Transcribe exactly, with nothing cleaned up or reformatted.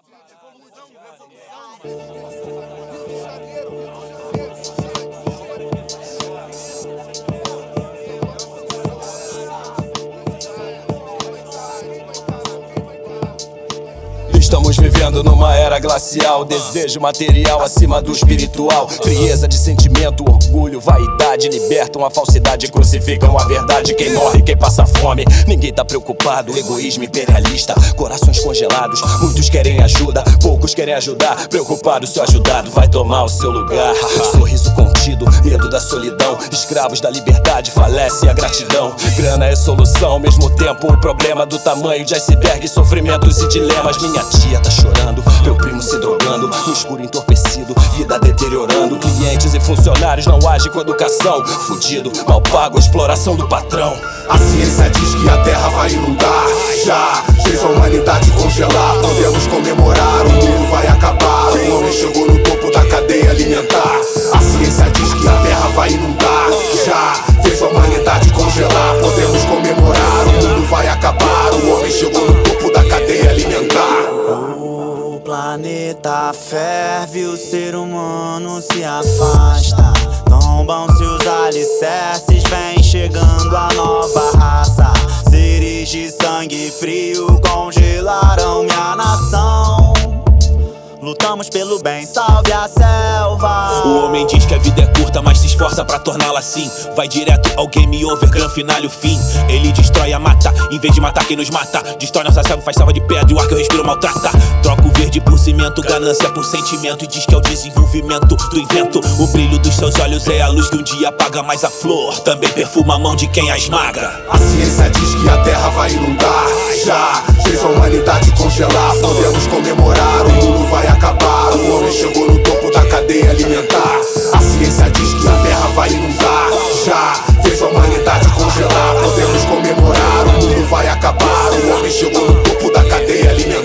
Estamos vivendo numa era glacial, desejo material acima do espiritual, frieza de sentimento, orgulho, vaidade libertam a falsidade, crucificam a verdade. Quem morre, quem passa fome, ninguém tá preocupado. Egoísmo imperialista, corações congelados. Muitos querem ajuda, poucos querem ajudar. Preocupado se o ajudado vai tomar o seu lugar. Sorriso contido, medo da solidão. Escravos da liberdade, falece a gratidão. Grana é solução, ao mesmo tempo o problema do tamanho de iceberg, sofrimentos e dilemas. Minha tia tá chorando, meu primo se drogando, no escuro entorpecido, vida deteriorando. Clientes e funcionários não agem com educação, fudido, mal pago, exploração do patrão. A ciência diz que a terra vai inundar, já fez a humanidade congelar. Podemos comemorar, o mundo vai acabar. O homem chegou no topo da cadeia alimentar. A ciência diz que a terra vai inundar, já fez a humanidade congelar. Podemos comemorar, o mundo vai acabar. O homem chegou no topo da cadeia alimentar. O planeta ferve, o ser humano se afasta. Tombam-se os alicerces, vem chegando a nova raça. Seres de sangue frio congelaram minha nação. Lutamos pelo bem, salve a selva. O homem diz que a vida é curta, mas se esforça pra torná-la assim. Vai direto ao game over, gran final e o fim. Ele destrói a mata, em vez de matar quem nos mata. Destrói nossa selva, faz selva de pedra e o ar que eu respiro maltrata. Troca o verde por cimento, ganância por sentimento. E diz que é o desenvolvimento do invento. O brilho dos seus olhos é a luz que um dia apaga. Mas a flor também perfuma a mão de quem a esmaga. A ciência diz que a terra vai inundar, já fez a humanidade congelar. Podemos comemorar, o mundo vai acabar. O homem chegou no topo da cadeia alimentar. A ciência diz que a terra vai inundar, já fez a humanidade congelar. Podemos comemorar, o mundo vai acabar. O homem chegou no topo da cadeia alimentar.